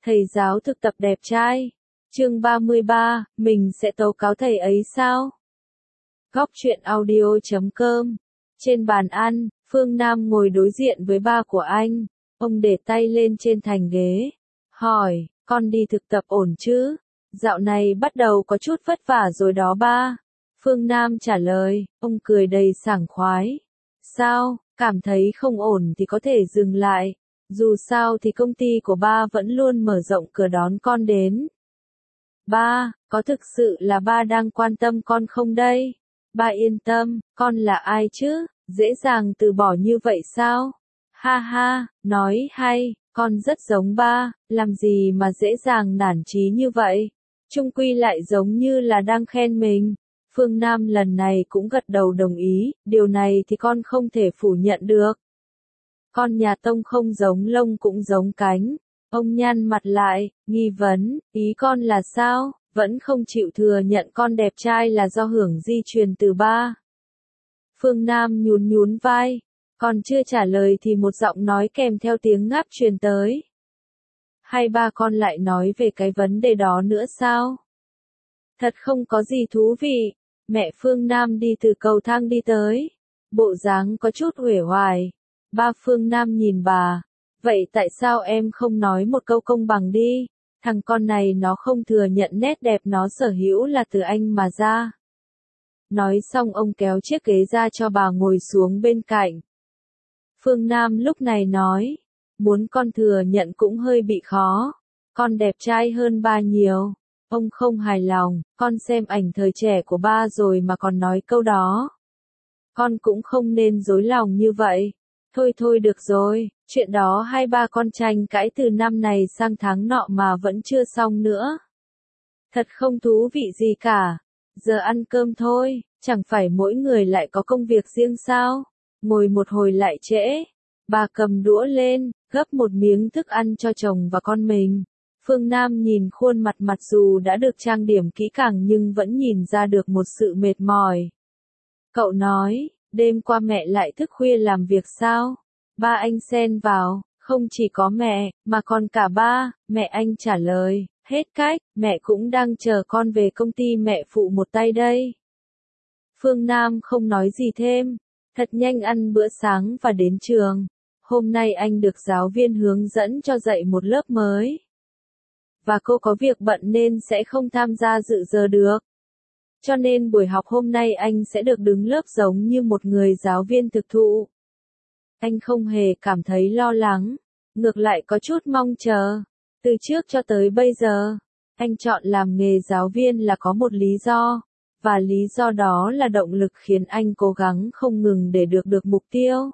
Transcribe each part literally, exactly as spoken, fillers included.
Thầy giáo thực tập đẹp trai. Chương ba mươi ba, mình sẽ tố cáo thầy ấy sao? Góc truyện audio chấm com. Trên bàn ăn, Phương Nam ngồi đối diện với ba của anh. Ông để tay lên trên thành ghế. Hỏi, con đi thực tập ổn chứ? Dạo này bắt đầu có chút vất vả rồi đó ba. Phương Nam trả lời, ông cười đầy sảng khoái. Sao, cảm thấy không ổn thì có thể dừng lại. Dù sao thì công ty của ba vẫn luôn mở rộng cửa đón con đến. Ba, có thực sự là ba đang quan tâm con không đây? Ba yên tâm, con là ai chứ? Dễ dàng từ bỏ như vậy sao? Ha ha, nói hay, con rất giống ba, làm gì mà dễ dàng nản chí như vậy? Chung quy lại giống như là đang khen mình. Phương Nam lần này cũng gật đầu đồng ý, điều này thì con không thể phủ nhận được. Con nhà Tông không giống lông cũng giống cánh. Ông nhăn mặt lại, nghi vấn, ý con là sao? Vẫn không chịu thừa nhận con đẹp trai là do hưởng di truyền từ ba. Phương Nam nhún nhún vai, còn chưa trả lời thì một giọng nói kèm theo tiếng ngáp truyền tới. Hay ba con lại nói về cái vấn đề đó nữa sao? Thật không có gì thú vị. Mẹ Phương Nam đi từ cầu thang đi tới. Bộ dáng có chút uể oải. Ba Phương Nam nhìn bà. Vậy tại sao em không nói một câu công bằng đi? Thằng con này nó không thừa nhận nét đẹp nó sở hữu là từ anh mà ra. Nói xong ông kéo chiếc ghế ra cho bà ngồi xuống bên cạnh. Phương Nam lúc này nói. Muốn con thừa nhận cũng hơi bị khó. Con đẹp trai hơn ba nhiều. Ông không hài lòng, con xem ảnh thời trẻ của ba rồi mà còn nói câu đó. Con cũng không nên dối lòng như vậy. Thôi thôi được rồi, chuyện đó hai ba con tranh cãi từ năm này sang tháng nọ mà vẫn chưa xong nữa. Thật không thú vị gì cả. Giờ ăn cơm thôi, chẳng phải mỗi người lại có công việc riêng sao? Ngồi một hồi lại trễ. Bà cầm đũa lên, gấp một miếng thức ăn cho chồng và con mình. Phương Nam nhìn khuôn mặt mặc dù đã được trang điểm kỹ càng nhưng vẫn nhìn ra được một sự mệt mỏi. Cậu nói, đêm qua mẹ lại thức khuya làm việc sao? Ba anh xen vào, không chỉ có mẹ, mà còn cả ba, mẹ anh trả lời, hết cách, mẹ cũng đang chờ con về công ty mẹ phụ một tay đây. Phương Nam không nói gì thêm, thật nhanh ăn bữa sáng và đến trường. Hôm nay anh được giáo viên hướng dẫn cho dạy một lớp mới. Và cô có việc bận nên sẽ không tham gia dự giờ được. Cho nên buổi học hôm nay anh sẽ được đứng lớp giống như một người giáo viên thực thụ. Anh không hề cảm thấy lo lắng, ngược lại có chút mong chờ. Từ trước cho tới bây giờ, anh chọn làm nghề giáo viên là có một lý do, và lý do đó là động lực khiến anh cố gắng không ngừng để được được mục tiêu.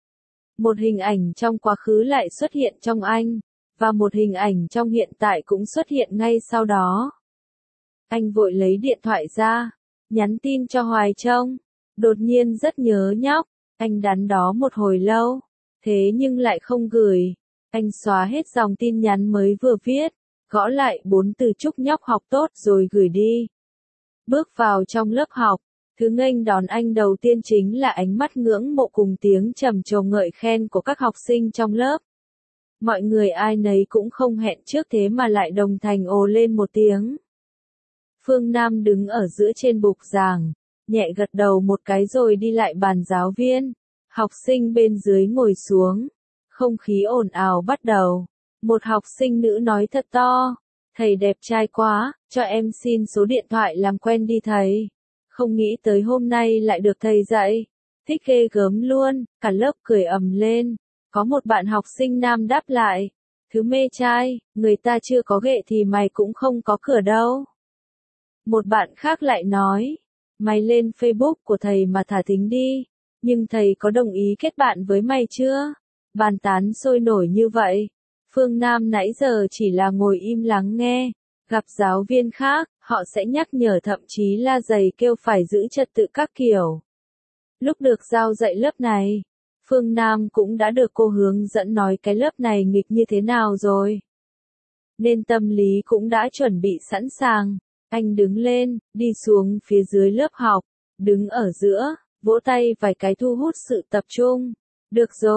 Một hình ảnh trong quá khứ lại xuất hiện trong anh. Và một hình ảnh trong hiện tại cũng xuất hiện ngay sau đó. Anh vội lấy điện thoại ra, nhắn tin cho Hoài Trông. Đột nhiên rất nhớ nhóc, anh đắn đo một hồi lâu, thế nhưng lại không gửi. Anh xóa hết dòng tin nhắn mới vừa viết, gõ lại bốn từ chúc nhóc học tốt rồi gửi đi. Bước vào trong lớp học, thứ nghênh đón anh đầu tiên chính là ánh mắt ngưỡng mộ cùng tiếng trầm trồ ngợi khen của các học sinh trong lớp. Mọi người ai nấy cũng không hẹn trước thế mà lại đồng thanh ồ lên một tiếng. Phương Nam đứng ở giữa trên bục giảng, nhẹ gật đầu một cái rồi đi lại bàn giáo viên. Học sinh bên dưới ngồi xuống. Không khí ồn ào bắt đầu. Một học sinh nữ nói thật to. Thầy đẹp trai quá, cho em xin số điện thoại làm quen đi thầy. Không nghĩ tới hôm nay lại được thầy dạy. Thích ghê gớm luôn, cả lớp cười ầm lên. Có một bạn học sinh nam đáp lại, thứ mê trai, người ta chưa có ghệ thì mày cũng không có cửa đâu. Một bạn khác lại nói, mày lên Facebook của thầy mà thả thính đi, nhưng thầy có đồng ý kết bạn với mày chưa? Bàn tán sôi nổi như vậy. Phương Nam nãy giờ chỉ là ngồi im lắng nghe, gặp giáo viên khác, họ sẽ nhắc nhở thậm chí la giày kêu phải giữ trật tự các kiểu. Lúc được giao dạy lớp này, Phương Nam cũng đã được cô hướng dẫn nói cái lớp này nghịch như thế nào rồi. Nên tâm lý cũng đã chuẩn bị sẵn sàng. Anh đứng lên, đi xuống phía dưới lớp học, đứng ở giữa, vỗ tay vài cái thu hút sự tập trung. Được rồi,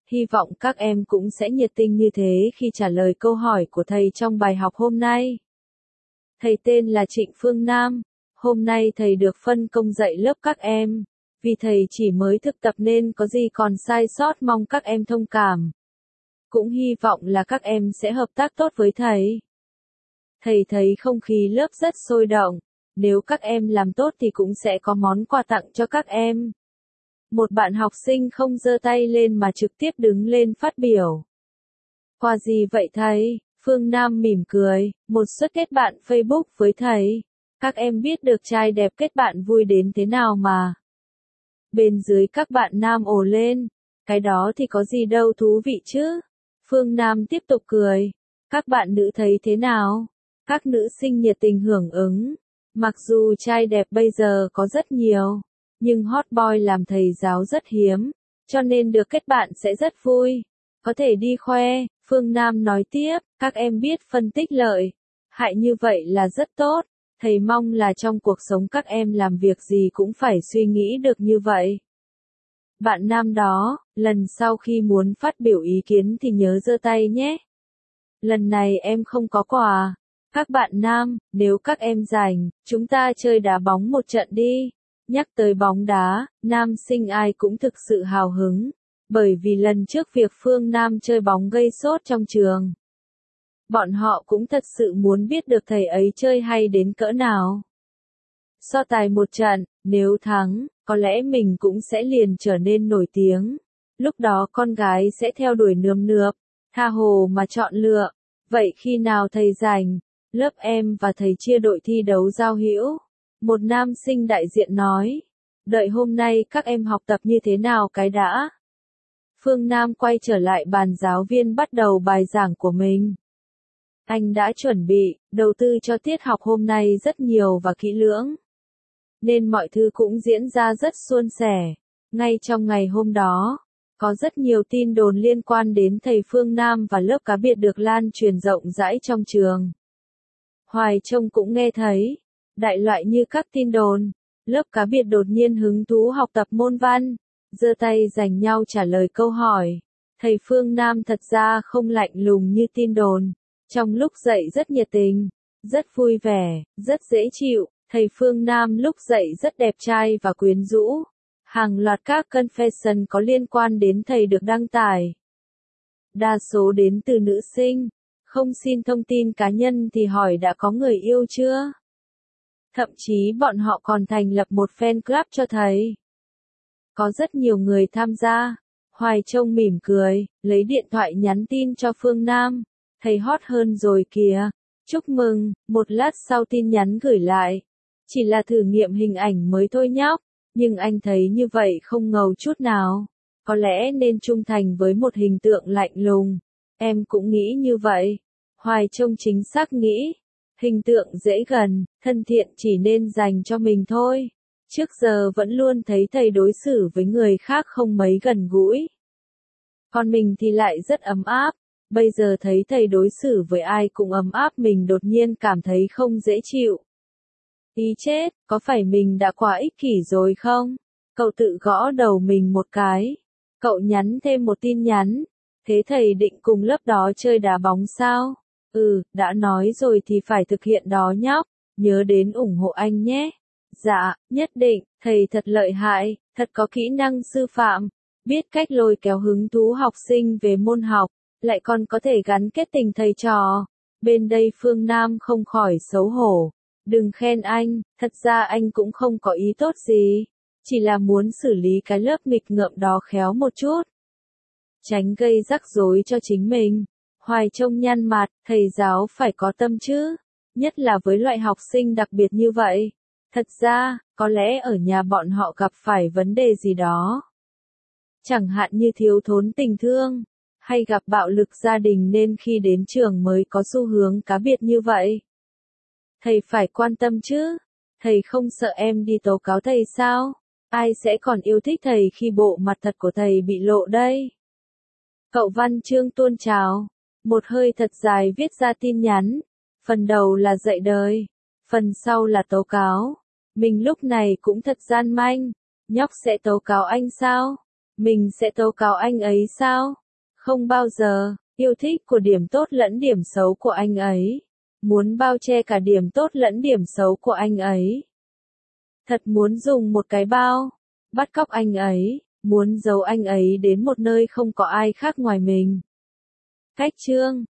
Hy vọng các em cũng sẽ nhiệt tình như thế khi trả lời câu hỏi của thầy trong bài học hôm nay. Thầy tên là Trịnh Phương Nam. Hôm nay thầy được phân công dạy lớp các em. Vì thầy chỉ mới thực tập nên có gì còn sai sót mong các em thông cảm. Cũng hy vọng là các em sẽ hợp tác tốt với thầy. Thầy thấy không khí lớp rất sôi động. Nếu các em làm tốt thì cũng sẽ có món quà tặng cho các em. Một bạn học sinh không giơ tay lên mà trực tiếp đứng lên phát biểu. Quà gì vậy thầy? Phương Nam mỉm cười, một suất kết bạn Facebook với thầy. Các em biết được trai đẹp kết bạn vui đến thế nào mà. Bên dưới các bạn nam ồ lên. Cái đó thì có gì đâu thú vị chứ. Phương Nam tiếp tục cười. Các bạn nữ thấy thế nào? Các nữ sinh nhiệt tình hưởng ứng. Mặc dù trai đẹp bây giờ có rất nhiều, nhưng hot boy làm thầy giáo rất hiếm, cho nên được kết bạn sẽ rất vui. Có thể đi khoe, Phương Nam nói tiếp, các em biết phân tích lợi hại như vậy là rất tốt. Thầy mong là trong cuộc sống các em làm việc gì cũng phải suy nghĩ được như vậy. Bạn nam đó, lần sau khi muốn phát biểu ý kiến thì nhớ giơ tay nhé. Lần này em không có quà. Các bạn nam, nếu các em rảnh, chúng ta chơi đá bóng một trận đi. Nhắc tới bóng đá, nam sinh ai cũng thực sự hào hứng. Bởi vì lần trước việc Phương Nam chơi bóng gây sốt trong trường. Bọn họ cũng thật sự muốn biết được thầy ấy chơi hay đến cỡ nào. So tài một trận, nếu thắng, có lẽ mình cũng sẽ liền trở nên nổi tiếng. Lúc đó con gái sẽ theo đuổi nườm nượp, tha hồ mà chọn lựa. Vậy khi nào thầy rảnh, lớp em và thầy chia đội thi đấu giao hữu. Một nam sinh đại diện nói. Đợi hôm nay các em học tập như thế nào cái đã. Phương Nam quay trở lại bàn giáo viên bắt đầu bài giảng của mình. Anh đã chuẩn bị, đầu tư cho tiết học hôm nay rất nhiều và kỹ lưỡng. Nên mọi thứ cũng diễn ra rất suôn sẻ. Ngay trong ngày hôm đó, có rất nhiều tin đồn liên quan đến thầy Phương Nam và lớp cá biệt được lan truyền rộng rãi trong trường. Hoài Trông cũng nghe thấy, đại loại như các tin đồn, lớp cá biệt đột nhiên hứng thú học tập môn văn, giơ tay giành nhau trả lời câu hỏi. Thầy Phương Nam thật ra không lạnh lùng như tin đồn, trong lúc dạy rất nhiệt tình, rất vui vẻ, rất dễ chịu. Thầy Phương Nam lúc dạy rất đẹp trai và quyến rũ. Hàng loạt các confession có liên quan đến thầy được đăng tải. Đa số đến từ nữ sinh. Không xin thông tin cá nhân thì hỏi đã có người yêu chưa? Thậm chí bọn họ còn thành lập một fan club cho thầy. Có rất nhiều người tham gia. Hoài Trông mỉm cười, lấy điện thoại nhắn tin cho Phương Nam. Thầy hot hơn rồi kìa. Chúc mừng, một lát sau tin nhắn gửi lại. Chỉ là thử nghiệm hình ảnh mới thôi nhóc. Nhưng anh thấy như vậy không ngầu chút nào. Có lẽ nên trung thành với một hình tượng lạnh lùng. Em cũng nghĩ như vậy. Hoài Trông chính xác nghĩ. Hình tượng dễ gần, thân thiện chỉ nên dành cho mình thôi. Trước giờ vẫn luôn thấy thầy đối xử với người khác không mấy gần gũi. Còn mình thì lại rất ấm áp. Bây giờ thấy thầy đối xử với ai cũng ấm áp mình đột nhiên cảm thấy không dễ chịu. Ý chết, có phải mình đã quá ích kỷ rồi không? Cậu tự gõ đầu mình một cái. Cậu nhắn thêm một tin nhắn. Thế thầy định cùng lớp đó chơi đá bóng sao? Ừ, đã nói rồi thì phải thực hiện đó nhóc. Nhớ đến ủng hộ anh nhé. Dạ, nhất định, thầy thật lợi hại, thật có kỹ năng sư phạm. Biết cách lôi kéo hứng thú học sinh về môn học, lại còn có thể gắn kết tình thầy trò. Bên đây Phương Nam không khỏi xấu hổ. Đừng khen anh, thật ra anh cũng không có ý tốt gì. Chỉ là muốn xử lý cái lớp nghịch ngợm đó khéo một chút. Tránh gây rắc rối cho chính mình. Hoài Trông nhăn mặt, thầy giáo phải có tâm chứ. Nhất là với loại học sinh đặc biệt như vậy. Thật ra, có lẽ ở nhà bọn họ gặp phải vấn đề gì đó. Chẳng hạn như thiếu thốn tình thương, hay gặp bạo lực gia đình nên khi đến trường mới có xu hướng cá biệt như vậy. Thầy phải quan tâm chứ. Thầy không sợ em đi tố cáo thầy sao? Ai sẽ còn yêu thích thầy khi bộ mặt thật của thầy bị lộ đây? Cậu Văn Chương tuôn trào. Một hơi thật dài viết ra tin nhắn. Phần đầu là dạy đời. Phần sau là tố cáo. Mình lúc này cũng thật gian manh. Nhóc sẽ tố cáo anh sao? Mình sẽ tố cáo anh ấy sao? Không bao giờ, yêu thích của điểm tốt lẫn điểm xấu của anh ấy. Muốn bao che cả điểm tốt lẫn điểm xấu của anh ấy. Thật muốn dùng một cái bao, bắt cóc anh ấy, muốn giấu anh ấy đến một nơi không có ai khác ngoài mình. Cách chương